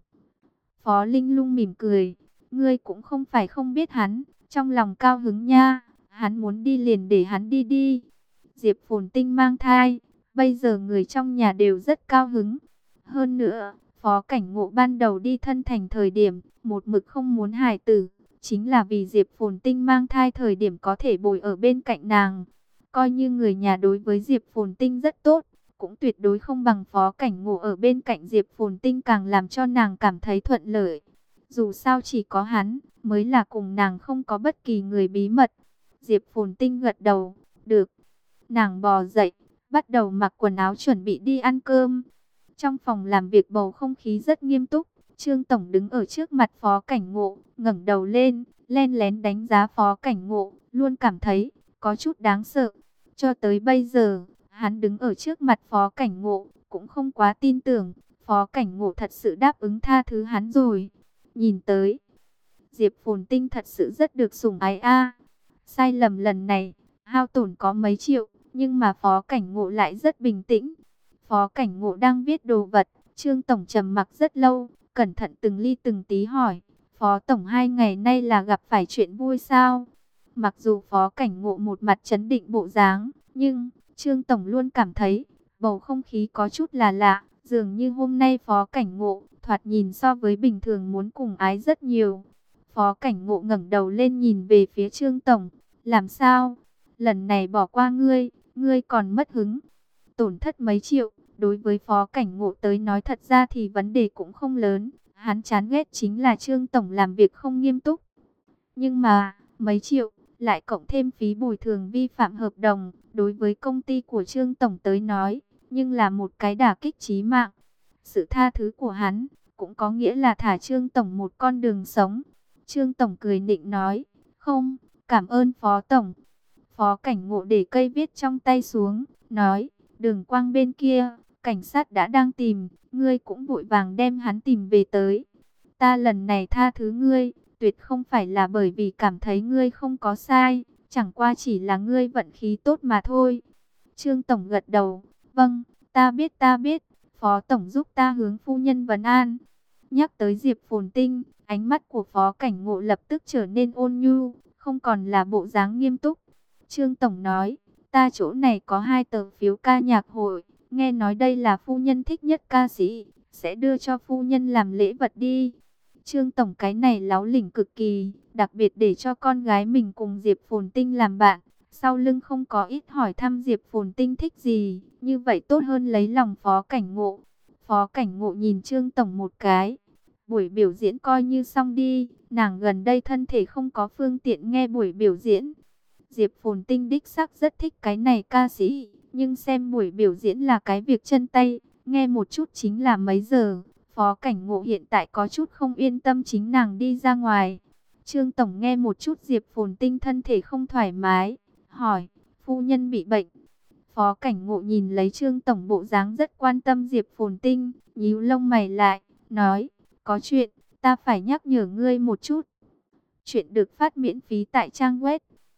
Phó Linh Lung mỉm cười, ngươi cũng không phải không biết hắn, trong lòng cao hứng nha, hắn muốn đi liền để hắn đi đi. Diệp Phồn Tinh mang thai, bây giờ người trong nhà đều rất cao hứng. Hơn nữa, Phó Cảnh Ngộ ban đầu đi thân thành thời điểm, một mực không muốn hài tử, chính là vì Diệp Phồn Tinh mang thai thời điểm có thể bồi ở bên cạnh nàng. Coi như người nhà đối với Diệp Phồn Tinh rất tốt, cũng tuyệt đối không bằng Phó Cảnh Ngộ ở bên cạnh Diệp Phồn Tinh càng làm cho nàng cảm thấy thuận lợi. Dù sao chỉ có hắn, mới là cùng nàng không có bất kỳ người bí mật. Diệp Phồn Tinh gật đầu, được. Nàng bò dậy, bắt đầu mặc quần áo chuẩn bị đi ăn cơm. Trong phòng làm việc bầu không khí rất nghiêm túc. Trương Tổng đứng ở trước mặt Phó Cảnh Ngộ, ngẩng đầu lên, len lén đánh giá Phó Cảnh Ngộ, luôn cảm thấy có chút đáng sợ. Cho tới bây giờ, hắn đứng ở trước mặt Phó Cảnh Ngộ, cũng không quá tin tưởng, Phó Cảnh Ngộ thật sự đáp ứng tha thứ hắn rồi. Nhìn tới, Diệp Phồn Tinh thật sự rất được sủng ái a. Sai lầm lần này, hao tổn có mấy triệu, nhưng mà Phó Cảnh Ngộ lại rất bình tĩnh. Phó Cảnh Ngộ đang viết đồ vật, Trương Tổng trầm mặc rất lâu, cẩn thận từng ly từng tí hỏi, Phó Tổng 2 ngày nay là gặp phải chuyện vui sao? Mặc dù Phó Cảnh Ngộ một mặt trấn định bộ dáng, nhưng Trương Tổng luôn cảm thấy bầu không khí có chút là lạ, dường như hôm nay Phó Cảnh Ngộ thoạt nhìn so với bình thường muốn cùng ái rất nhiều. Phó Cảnh Ngộ ngẩng đầu lên nhìn về phía Trương Tổng, làm sao? Lần này bỏ qua ngươi, ngươi còn mất hứng. Tổn thất mấy triệu, đối với Phó Cảnh Ngộ tới nói thật ra thì vấn đề cũng không lớn. Hắn chán ghét chính là Trương Tổng làm việc không nghiêm túc. Nhưng mà, mấy triệu, lại cộng thêm phí bồi thường vi phạm hợp đồng, đối với công ty của Trương Tổng tới nói, nhưng là một cái đả kích chí mạng. Sự tha thứ của hắn, cũng có nghĩa là thả Trương Tổng một con đường sống. Trương Tổng cười nịnh nói, không, cảm ơn Phó Tổng. Phó Cảnh Ngộ để cây viết trong tay xuống, nói, Đường Quang bên kia, cảnh sát đã đang tìm, ngươi cũng vội vàng đem hắn tìm về tới. Ta lần này tha thứ ngươi, tuyệt không phải là bởi vì cảm thấy ngươi không có sai, chẳng qua chỉ là ngươi vận khí tốt mà thôi. Trương Tổng gật đầu, vâng, ta biết, Phó Tổng giúp ta hướng phu nhân vấn an. Nhắc tới Diệp Phồn Tinh, ánh mắt của Phó Cảnh Ngộ lập tức trở nên ôn nhu, không còn là bộ dáng nghiêm túc. Trương Tổng nói, ta chỗ này có 2 tờ phiếu ca nhạc hội, nghe nói đây là phu nhân thích nhất ca sĩ, sẽ đưa cho phu nhân làm lễ vật đi. Trương Tổng cái này láo lỉnh cực kỳ, đặc biệt để cho con gái mình cùng Diệp Phồn Tinh làm bạn. Sau lưng không có ít hỏi thăm Diệp Phồn Tinh thích gì, như vậy tốt hơn lấy lòng Phó Cảnh Ngộ. Phó Cảnh Ngộ nhìn Trương Tổng một cái. Buổi biểu diễn coi như xong đi, nàng gần đây thân thể không có phương tiện nghe buổi biểu diễn. Diệp Phồn Tinh đích xác rất thích cái này ca sĩ, nhưng xem buổi biểu diễn là cái việc chân tay, nghe một chút chính là mấy giờ. Phó Cảnh Ngộ hiện tại có chút không yên tâm chính nàng đi ra ngoài. Trương Tổng nghe một chút Diệp Phồn Tinh thân thể không thoải mái, hỏi, phu nhân bị bệnh. Phó Cảnh Ngộ nhìn lấy Trương Tổng bộ dáng rất quan tâm Diệp Phồn Tinh, nhíu lông mày lại, nói, có chuyện, ta phải nhắc nhở ngươi một chút. Chuyện được phát miễn phí tại trang web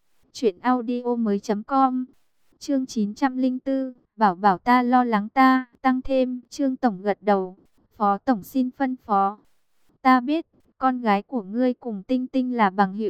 truyệnaudiomoi.com. Chương 904, bảo bảo ta lo lắng ta, tăng thêm. Trương Tổng gật đầu, Phó Tổng xin phân phó. Ta biết, con gái của ngươi cùng Tinh Tinh là bằng hữu,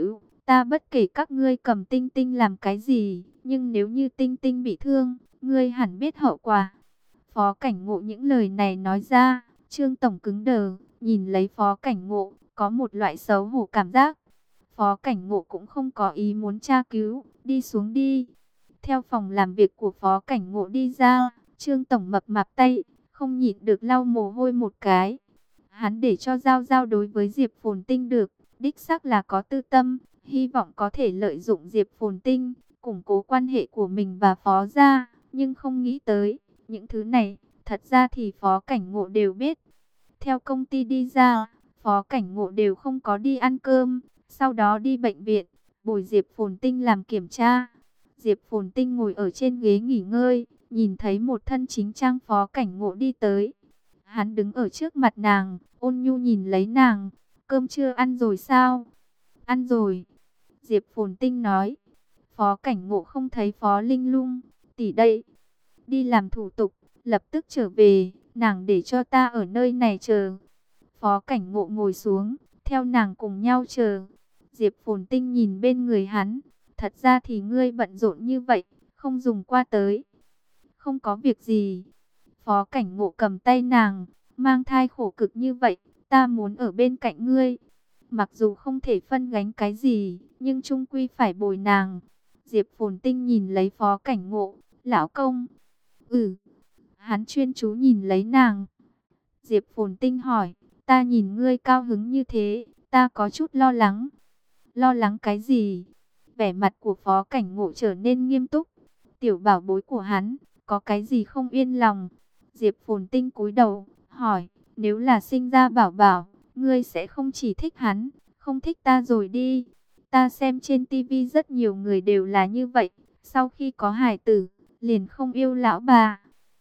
Ta bất kể các ngươi cầm Tinh Tinh làm cái gì, nhưng nếu như Tinh Tinh bị thương, ngươi hẳn biết hậu quả. Phó Cảnh Ngộ những lời này nói ra, Trương Tổng cứng đờ, nhìn lấy Phó Cảnh Ngộ, có một loại xấu hổ cảm giác. Phó Cảnh Ngộ cũng không có ý muốn tra cứu, đi xuống đi. Theo phòng làm việc của Phó Cảnh Ngộ đi ra, Trương Tổng mập mạp tay, không nhịn được lau mồ hôi một cái. Hắn để cho Giao Giao đối với Diệp Phồn Tinh được, đích xác là có tư tâm, hy vọng có thể lợi dụng Diệp Phồn Tinh, củng cố quan hệ của mình và Phó gia, nhưng không nghĩ tới, những thứ này, thật ra thì Phó Cảnh Ngộ đều biết. Theo công ty đi ra, Phó Cảnh Ngộ đều không có đi ăn cơm, sau đó đi bệnh viện, bồi Diệp Phồn Tinh làm kiểm tra. Diệp Phồn Tinh ngồi ở trên ghế nghỉ ngơi, nhìn thấy một thân chính trang Phó Cảnh Ngộ đi tới. Hắn đứng ở trước mặt nàng, ôn nhu nhìn lấy nàng. Cơm chưa ăn rồi sao? Ăn rồi. Diệp Phồn Tinh nói. Phó Cảnh Ngộ không thấy Phó Linh Lung. Tỷ đây. Đi làm thủ tục, lập tức trở về. Nàng để cho ta ở nơi này chờ. Phó Cảnh Ngộ ngồi xuống, theo nàng cùng nhau chờ. Diệp Phồn Tinh nhìn bên người hắn. Thật ra thì ngươi bận rộn như vậy, không dùng qua tới. Không có việc gì. Phó Cảnh Ngộ cầm tay nàng, mang thai khổ cực như vậy, ta muốn ở bên cạnh ngươi. Mặc dù không thể phân gánh cái gì, nhưng chung quy phải bồi nàng. Diệp Phồn Tinh nhìn lấy Phó Cảnh Ngộ, lão công. Ừ, hắn chuyên chú nhìn lấy nàng. Diệp Phồn Tinh hỏi, ta nhìn ngươi cao hứng như thế, ta có chút lo lắng. Lo lắng cái gì? Vẻ mặt của Phó Cảnh Ngộ trở nên nghiêm túc. Tiểu bảo bối của hắn, có cái gì không yên lòng? Diệp Phồn Tinh cúi đầu, hỏi, nếu là sinh ra bảo bảo, ngươi sẽ không chỉ thích hắn, không thích ta rồi đi. Ta xem trên tivi rất nhiều người đều là như vậy, sau khi có hài tử, liền không yêu lão bà.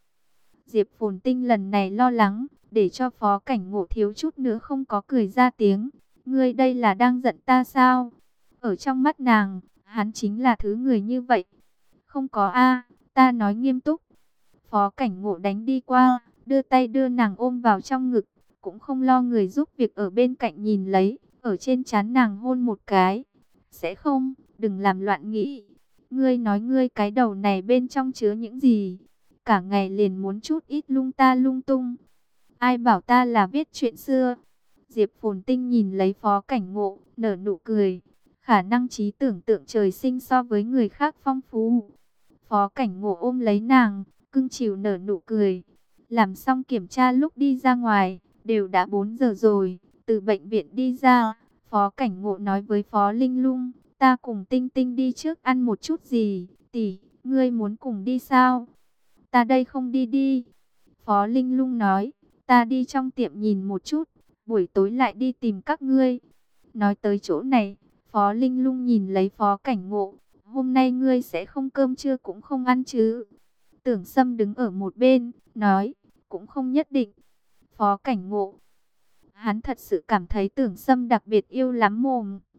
Diệp Phồn Tinh lần này lo lắng, để cho Phó Cảnh Ngộ thiếu chút nữa không có cười ra tiếng. Ngươi đây là đang giận ta sao? Ở trong mắt nàng, hắn chính là thứ người như vậy. Không có a, ta nói nghiêm túc. Phó Cảnh Ngộ đánh đi qua, đưa tay đưa nàng ôm vào trong ngực, cũng không lo người giúp việc ở bên cạnh nhìn lấy, ở trên trán nàng hôn một cái. Sẽ không, đừng làm loạn nghĩ. Ngươi nói ngươi cái đầu này bên trong chứa những gì? Cả ngày liền muốn chút ít lung ta lung tung. Ai bảo ta là viết chuyện xưa? Diệp Phồn Tinh nhìn lấy Phó Cảnh Ngộ, nở nụ cười. Khả năng trí tưởng tượng trời sinh so với người khác phong phú. Phó Cảnh Ngộ ôm lấy nàng, cưng chiều nở nụ cười. Làm xong kiểm tra lúc đi ra ngoài, đều đã 4 giờ rồi. Từ bệnh viện đi ra, Phó Cảnh Ngộ nói với Phó Linh Lung, ta cùng Tinh Tinh đi trước ăn một chút gì. Tỷ, ngươi muốn cùng đi sao? Ta đây không đi đi. Phó Linh Lung nói, ta đi trong tiệm nhìn một chút, buổi tối lại đi tìm các ngươi. Nói tới chỗ này, Phó Linh Lung nhìn lấy Phó Cảnh Ngộ, hôm nay ngươi sẽ không cơm trưa cũng không ăn chứ? Tưởng Sâm đứng ở một bên, nói, cũng không nhất định. Phó Cảnh Ngộ, hắn thật sự cảm thấy Tưởng Sâm đặc biệt yêu lắm mồm.